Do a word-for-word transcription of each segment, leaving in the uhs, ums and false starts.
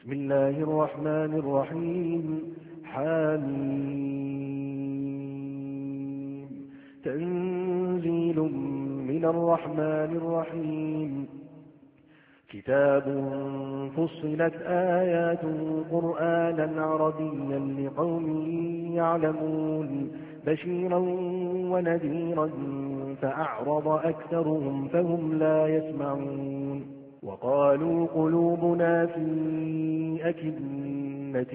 بسم الله الرحمن الرحيم. حميم. تنزيل من الرحمن الرحيم. كتاب فصلت آيات قرآنا عربيا لقوم يعلمون بشيرا ونذيرا فأعرض أكثرهم فهم لا يسمعون. وقالوا قلوبنا في أكنة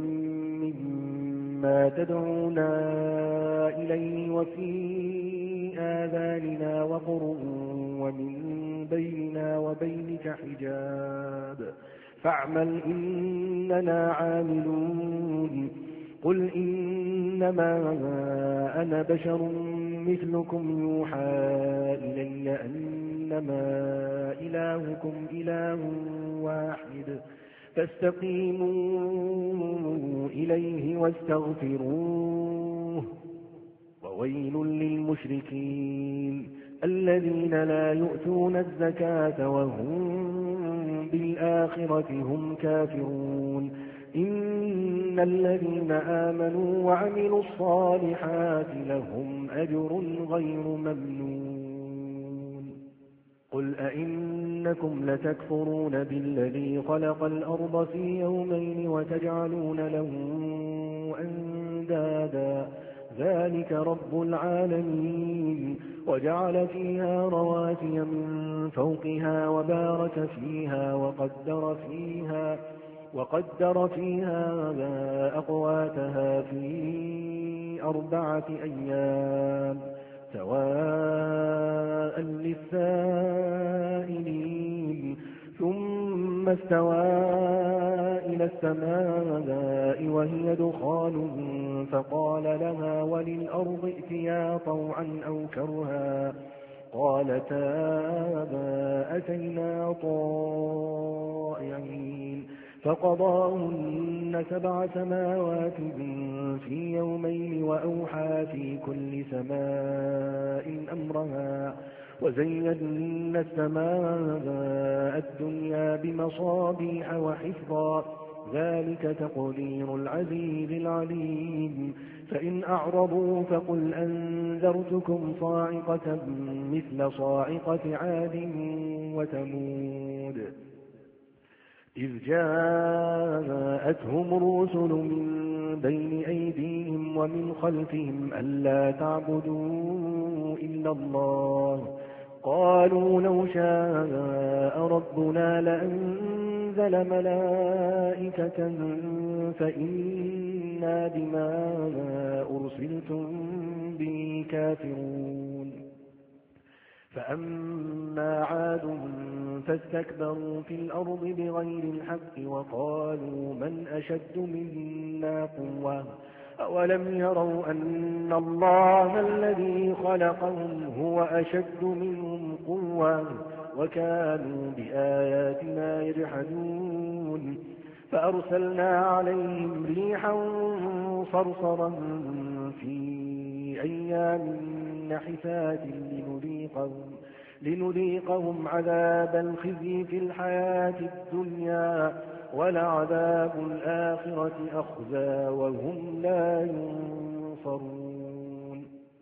مما تدعونا إليه وفي آذاننا وقر ومن بيننا وبينك حجاب فاعمل إننا عاملون. قل إنما أنا بشر مثلكم يوحى إلي أنما إلهكم إله واحد فاستقيموا إليه واستغفروه. وويل للمشركين الذين لا يؤتون الزكاة وهم بالآخرة هم كافرون. إن الذين آمنوا وعملوا الصالحات لهم أجر غير ممنون. قل أئنكم لتكفرون بالذي خلق الأرض في يومين وتجعلون له أندادا ذلك رب العالمين. وجعل فيها رواسي من فوقها وبارك فيها وقدر فيها وقدر فيها أقواتها في أربعة أيام سواء للسائلين. ثم استوى إلى السماء وهي دخان فقال لها وللأرض ائتيا طوعا أو كرها قالتا أتينا طائعين. فقضاهن سبع سماوات في يومين وأوحى في كل سماء أمرها وزينا السماء الدنيا بمصابيح وحفظا ذلك تقدير العزيز العليم. فإن أعرضوا فقل أنذرتكم صاعقة مثل صاعقة عاد وثمود إذ جاءتهم الرسل من بين أيديهم ومن خلفهم ألا تعبدوا إلا الله قالوا لو شاء ربنا لأنزل ملائكة فإنا بما أرسلتم به كافرون. فأما عاد فاستكبروا في الأرض بغير الحق وقالوا من أشد منا قوة أولم يروا أن الله الذي خلقهم هو أشد منهم قوة وكانوا بآياتنا يجحدون. فأرسلنا عليهم ريحا صرصرا في أيام نحسات لنذيقهم, لنذيقهم عذاب الخزي في الحياة الدنيا ولعذاب الآخرة أخزى وهم لا ينصرون.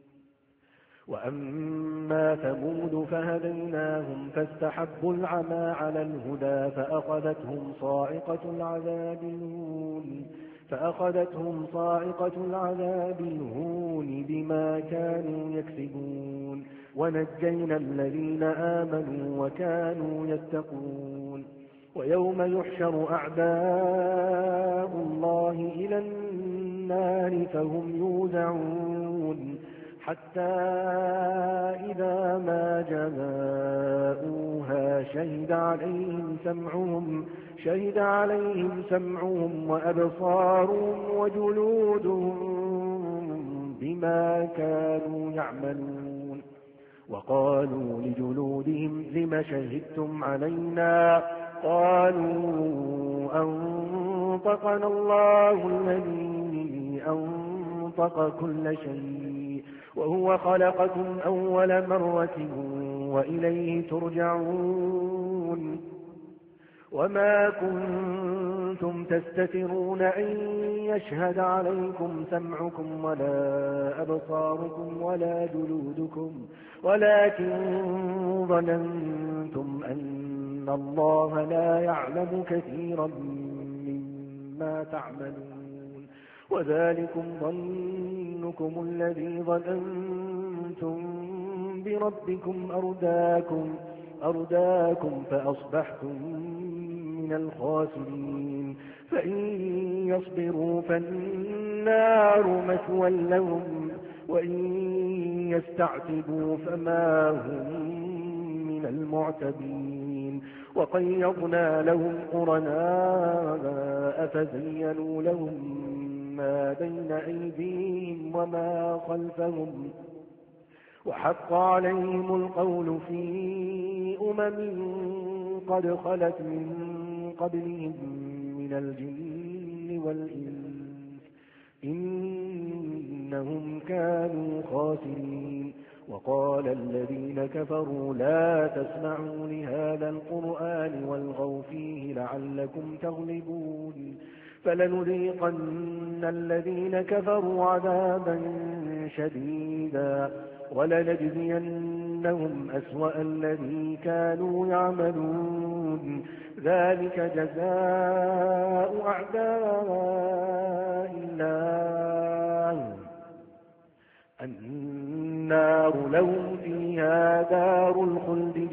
وأما ثمود فهديناهم فاستحبوا العمى على الهدى فأخذتهم صاعقة العذاب الهون فأخذتهم صاعقة العذاب الهون بما كانوا يكسبون. ونجينا الذين آمنوا وكانوا يتقون. ويوم يحشر أعداء الله إلى النار فهم يوزعون حتى إذا ما جاءوها شهد عليهم سمعهم شهد عليهم سمعهم وأبصارهم وجلودهم بما كانوا يعملون. وقالوا لجلودهم لم شهدتم علينا قالوا أنطقنا الله الذي أنطق كل شيء وهو خلقكم أول مرة وإليه ترجعون. وما كنتم تستترون أن يشهد عليكم سمعكم ولا أبصاركم ولا جلودكم ولكن ظننتم أن الله لا يعلم كثيرا مما تعملون وذلكم ظنكم الذي ظننتم بربكم أرداكم, أرداكم فأصبحتم من الخاسرين فإن يصبروا فالنار مثوى لهم وإن يستعتبوا فما هم من المعتبين وقيضنا لهم قرناء فزينوا لهم ما بين أيديهم وما خلفهم وحق عليهم القول في أمم قد خلت من قبلهم من الجن والإنس إنهم كانوا خاسرين وقال الذين كفروا لا تسمعوا لهذا القرآن والغوا فيه لعلكم تغلبون فلنذيقن الذين كفروا عذابا شديدا ولنجزينهم أسوأ الذي كانوا يعملون ذلك جزاء أعداء الله النار لهم فيها دار الخلد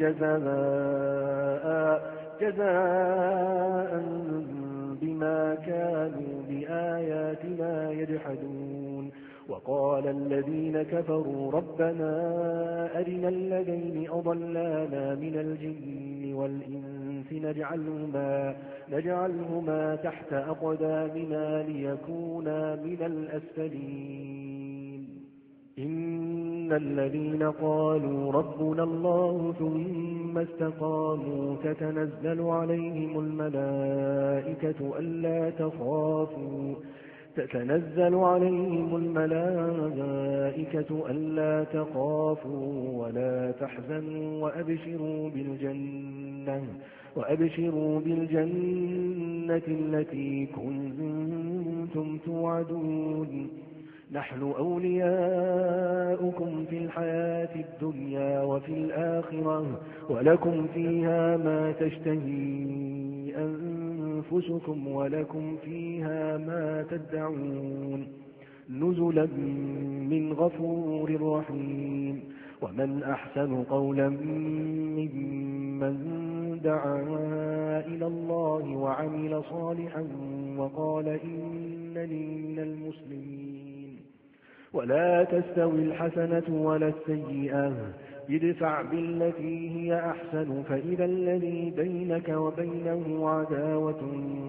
جزاء جزاء بما كانوا بآياتنا يجحدون وقال الذين كفروا ربنا أرنا الذين أضلانا من الجن والإنس نجعلهما, نجعلهما تحت أقدامنا ليكونا من الأسفلين إن الذين قالوا ربنا الله ثم استقاموا تتنزل عليهم الملائكة ألا تخافوا تتنزل عليهم الملائكة ألا تخافوا ولا تحزنوا وأبشروا بالجنة وأبشروا بالجنة التي كنتم توعدون نحن أولياؤكم في الحياة الدنيا وفي الآخرة ولكم فيها ما تشتهي أنفسكم ولكم فيها ما تدعون نزلا من غفور رحيم ومن أحسن قولا ممن دعا إلى الله وعمل صالحا وقال إنني من المسلمين ولا تستوي الحسنة ولا السيئة ادفع بالتي هي أحسن فإذا الذي بينك وبينه عداوة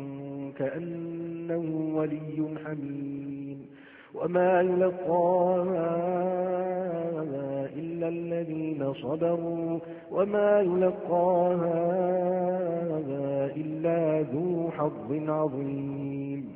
كأنه ولي حميم وما يلقاها إلا الذين صبروا وما يلقاها إلا ذو حظ عظيم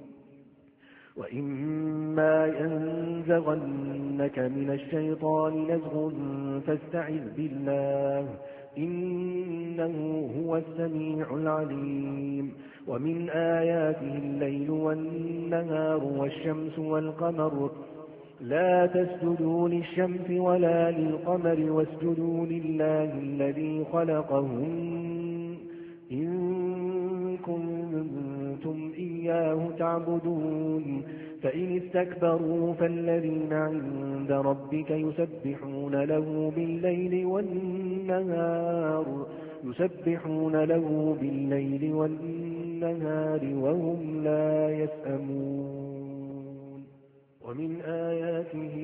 وإما ينزغنك من الشيطان نزغ فاستعذ بالله إنه هو السميع العليم ومن آياته الليل والنهار والشمس والقمر لا تسجدوا للشمس ولا للقمر واسجدوا لله الذي خلقهن إن كنتم إياه تعبدون فإن استكبروا فالذين عند ربك يسبحون له بالليل والنهار يسبحون له بالليل والنهار وهم لا يسأمون ومن آياته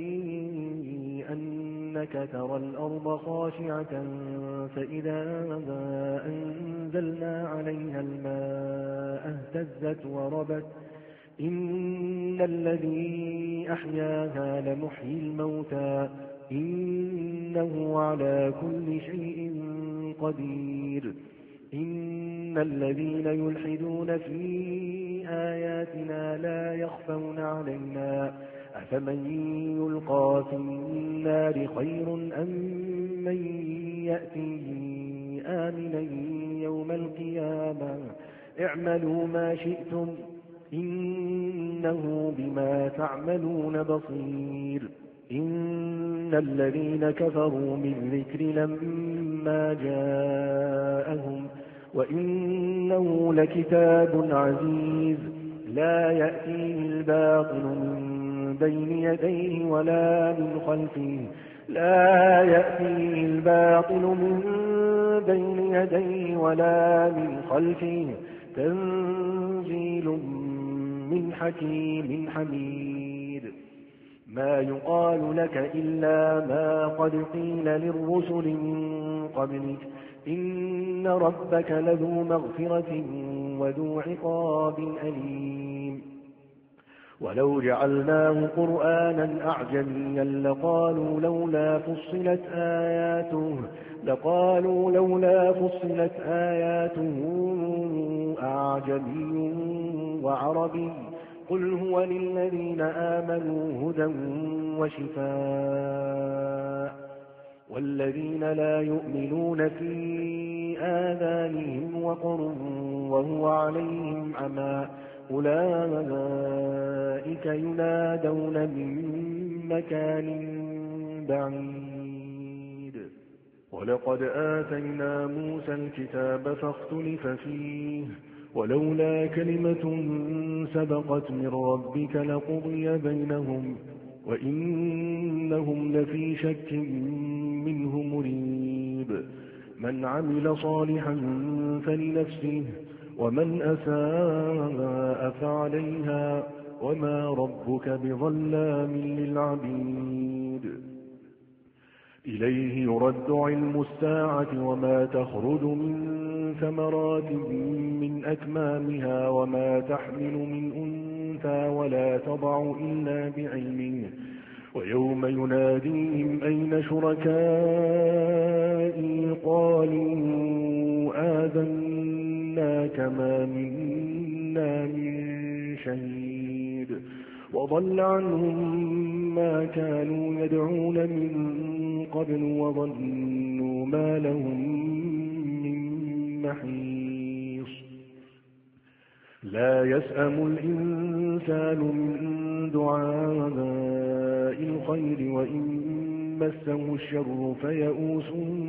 أنك ترى الأرض خاشعة فإذا أنزلنا عليها الماء اهتزت وربت إن الذي أحياها لمحيي الموتى إنه على كل شيء قدير إن الذين يلحدون في آياتنا لا يخفون علينا أفمن يلقى في النار خير أم من يأتي آمنا يوم القيامة اعملوا ما شئتم إنه بما تعملون بصير إن الذين كفروا بالذكر لما جاءهم وإنه لكتاب عزيز لا يأتيه الباطل من بين يديه ولا من خلفه لا يأتيه الباطل من بين يديه ولا من خلفه تنزيل من حكيم حميد ما يقال لك إلا ما قد قيل للرسل من قبلك إن ربك لذو مغفرة وذو عقاب أليم ولو جعلناه قرآنا أعجميا لقالوا لولا فصلت آياته لقالوا لولا فصلت آياته أعجمي وعربي قل هو للذين آمنوا هدى وشفاء والذين لا يؤمنون في آذانهم وقر وهو عليهم عمى أولئك ينادون من مكان بعيد ولقد آتينا موسى الكتاب فاختلف فيه ولولا كلمة سبقت من ربك لقضي بينهم وإنهم لفي شك منه مريب من عمل صالحا فلنفسه ومن أساء فعليها وما ربك بظلام للعبيد إليه يرد علم الساعة وما تخرج من ثمرات من أكمامها وما تحمل من أنثى ولا تضع إلا بعلمه ويوم يناديهم أين شركائي قالوا آذنا كما منا من شهيد وضل عنهم ما كانوا يدعون من قبل وظنوا ما لهم من محيص لا يسأم الإنسان من دعاء الخير وإن مسه الشر فيئوس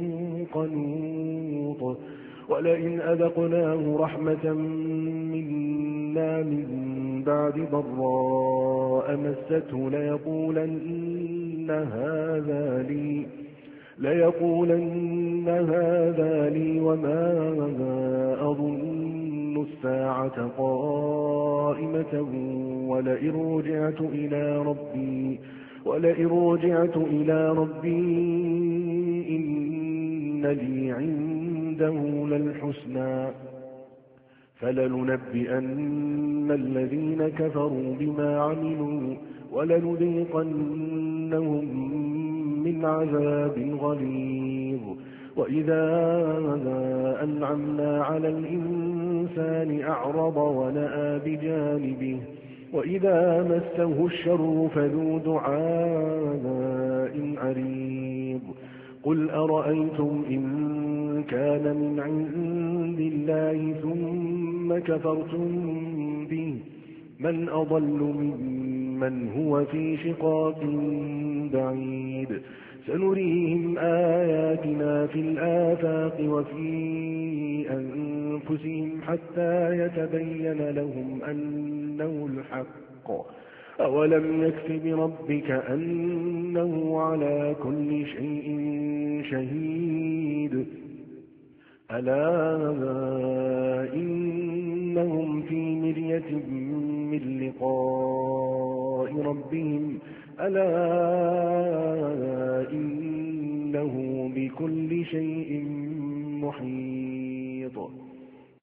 قنوط ولئن أذقناه رحمة منا من بعد ضراء مسته ليقولن هذا لي ليقولن هذا لي وما أظن الساعة قائمة ولئن رجعت إلى ربي ولئن رجعت إلى ربي إن لي عنده للحسنى فلننبئن الذين كفروا بما عملوا ولنذيقنهم من عذاب غليظ وإذا أنعمنا على الإنسان أعرض ونأى بجانبه وإذا مسه الشر فذو دعاء عريض قل أرأيتم إن كان من عند الله ثم كفرتم به من أضل ممن هو في شقاق بعيد سنريهم آياتنا في الآفاق وفي أنفسهم حتى يتبين لهم أنه الحق أولم يكف بربك أنه على كل شيء شهيد ألا إنهم في مرية من لقاء ربهم ألا إنه بكل شيء محيط